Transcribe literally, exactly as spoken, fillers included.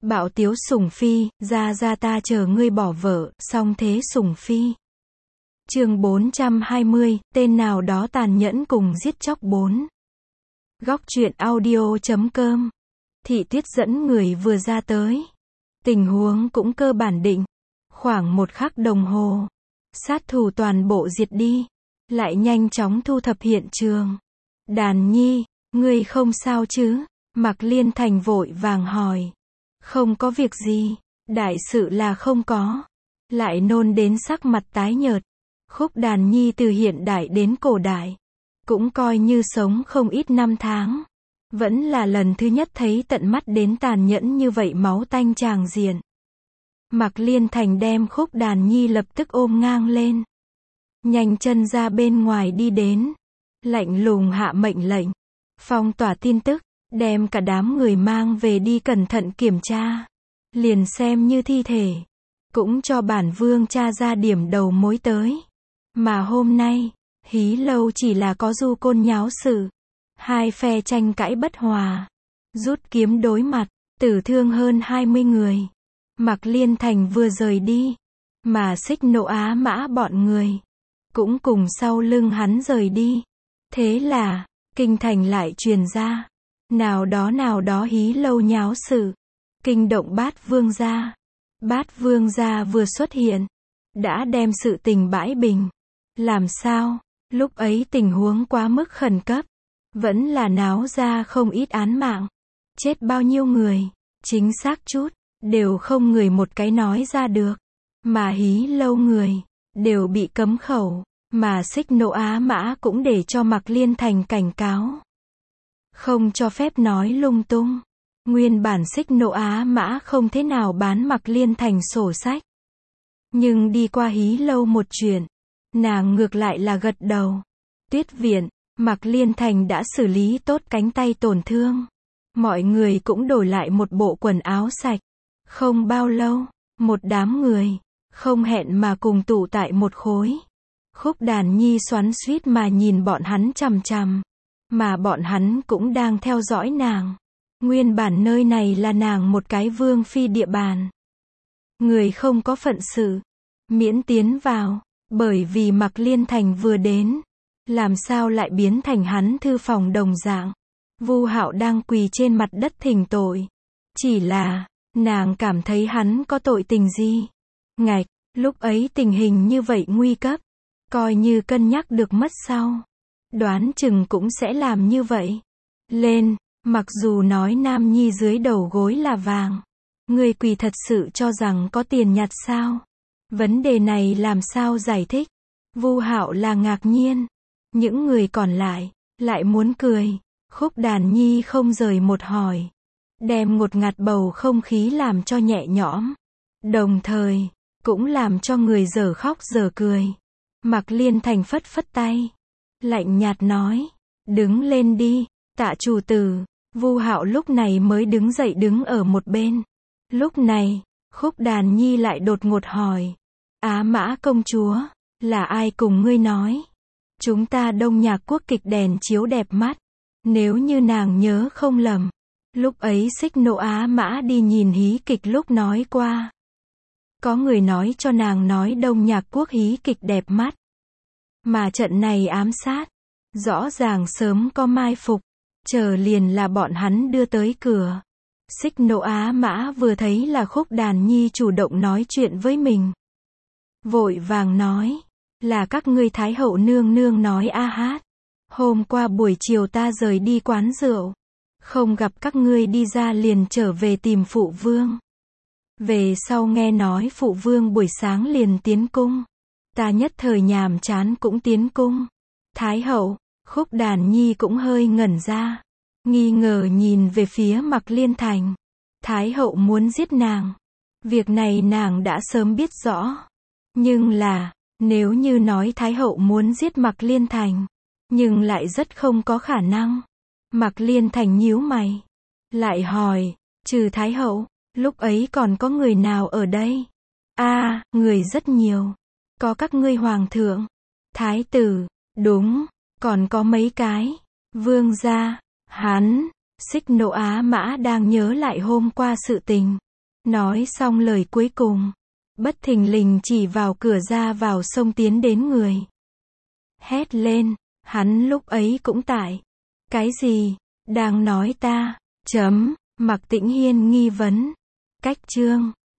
Bạo tiếu sủng phi, ra ra ta chờ ngươi bỏ vợ, song thế sủng phi. Chương bốn trăm hai mươi, tên nào đó tàn nhẫn cùng giết chóc bốn. Góc truyện audio chấm com. Thị Tuyết dẫn người vừa ra tới. Tình huống cũng cơ bản định. Khoảng một khắc đồng hồ, sát thủ toàn bộ diệt đi. Lại nhanh chóng thu thập hiện trường. Đàn Nhi, ngươi không sao chứ? Mạc Liên Thành vội vàng hỏi. Không có việc gì, đại sự là không có. Lại nôn đến sắc mặt tái nhợt. Khúc Đàn Nhi từ hiện đại đến cổ đại, cũng coi như sống không ít năm tháng. Vẫn là lần thứ nhất thấy tận mắt đến tàn nhẫn như vậy máu tanh tràng diện. Mạc Liên Thành đem Khúc Đàn Nhi lập tức ôm ngang lên. Nhanh chân ra bên ngoài đi đến. Lạnh lùng hạ mệnh lệnh. Phong tỏa tin tức. Đem cả đám người mang về đi cẩn thận kiểm tra. Liền xem như thi thể. Cũng cho bản vương tra ra điểm đầu mối tới. Mà hôm nay, Hí Lâu chỉ là có du côn nháo sự. Hai phe tranh cãi bất hòa. Rút kiếm đối mặt, tử thương hơn hai mươi người. Mạc Liên Thành vừa rời đi. Mà Xích Nộ Á Mã bọn người. Cũng cùng sau lưng hắn rời đi. Thế là, kinh thành lại truyền ra. Nào đó nào đó Hí Lâu nháo sự. Kinh động Bát Vương gia. Bát Vương gia vừa xuất hiện. Đã đem sự tình bãi bình. Làm sao? Lúc ấy tình huống quá mức khẩn cấp. Vẫn là náo ra không ít án mạng. Chết bao nhiêu người? Chính xác chút. Đều không người một cái nói ra được. Mà Hí Lâu người. Đều bị cấm khẩu. Mà Xích Nộ Á Mã cũng để cho Mạc Liên Thành cảnh cáo. Không cho phép nói lung tung. Nguyên bản Xích Nộ Á Mã không thế nào bán Mạc Liên Thành sổ sách. Nhưng đi qua Hí Lâu một chuyện. Nàng ngược lại là gật đầu. Tuyết viện, Mạc Liên Thành đã xử lý tốt cánh tay tổn thương. Mọi người cũng đổi lại một bộ quần áo sạch. Không bao lâu, một đám người, không hẹn mà cùng tụ tại một khối. Khúc Đàn Nhi xoắn xuýt mà nhìn bọn hắn chằm chằm. Mà bọn hắn cũng đang theo dõi nàng. Nguyên bản nơi này là nàng một cái vương phi địa bàn. Người không có phận sự. Miễn tiến vào. Bởi vì Mạc Liên Thành vừa đến. Làm sao lại biến thành hắn thư phòng đồng dạng. Vu Hạo đang quỳ trên mặt đất thỉnh tội. Chỉ là, nàng cảm thấy hắn có tội tình gì. Ngạch, lúc ấy tình hình như vậy nguy cấp. Coi như cân nhắc được mất sau. Đoán chừng cũng sẽ làm như vậy. Lên, mặc dù nói nam nhi dưới đầu gối là vàng. Người quỳ thật sự cho rằng có tiền nhặt sao? Vấn đề này làm sao giải thích? Vu Hạo là ngạc nhiên. Những người còn lại, lại muốn cười. Khúc Đàn Nhi không rời một hỏi. Đem ngột ngạt bầu không khí làm cho nhẹ nhõm. Đồng thời, cũng làm cho người dở khóc dở cười. Mạc Liên Thành phất phất tay. Lạnh nhạt nói. Đứng lên đi, Tạ chủ tử. Vu Hạo lúc này mới đứng dậy đứng ở một bên. Lúc này, Khúc Đàn Nhi lại đột ngột hỏi. Á Mã công chúa, là ai cùng ngươi nói? Chúng ta Đông Nhạc quốc kịch đèn chiếu đẹp mắt. Nếu như nàng nhớ không lầm. Lúc ấy Xích Nộ Á Mã đi nhìn hí kịch lúc nói qua. Có người nói cho nàng nói Đông Nhạc quốc hí kịch đẹp mắt. Mà trận này ám sát. Rõ ràng sớm có mai phục. Chờ liền là bọn hắn đưa tới cửa. Xích Nộ Á Mã vừa thấy là Khúc Đàn Nhi chủ động nói chuyện với mình. Vội vàng nói. Là các ngươi Thái hậu nương nương nói a hát. Hôm qua buổi chiều ta rời đi quán rượu. Không gặp các ngươi đi ra liền trở về tìm phụ vương. Về sau nghe nói phụ vương buổi sáng liền tiến cung. Ta nhất thời nhàm chán cũng tiến cung. Thái hậu, Khúc Đàn Nhi cũng hơi ngẩn ra. Nghi ngờ nhìn về phía Mạc Liên Thành. Thái hậu muốn giết nàng. Việc này nàng đã sớm biết rõ. Nhưng là, nếu như nói Thái hậu muốn giết Mạc Liên Thành. Nhưng lại rất không có khả năng. Mạc Liên Thành nhíu mày. Lại hỏi, trừ Thái hậu, lúc ấy còn có người nào ở đây? A, à, người rất nhiều. Có các ngươi hoàng thượng, thái tử, đúng, còn có mấy cái, vương gia, hắn, Xích Nộ Á Mã đang nhớ lại hôm qua sự tình. Nói xong lời cuối cùng, bất thình lình chỉ vào cửa ra vào xông tiến đến người. Hét lên, hắn lúc ấy cũng tại. Cái gì? Đang nói ta? Chấm, Mạc Tĩnh Hiên nghi vấn. Cách chương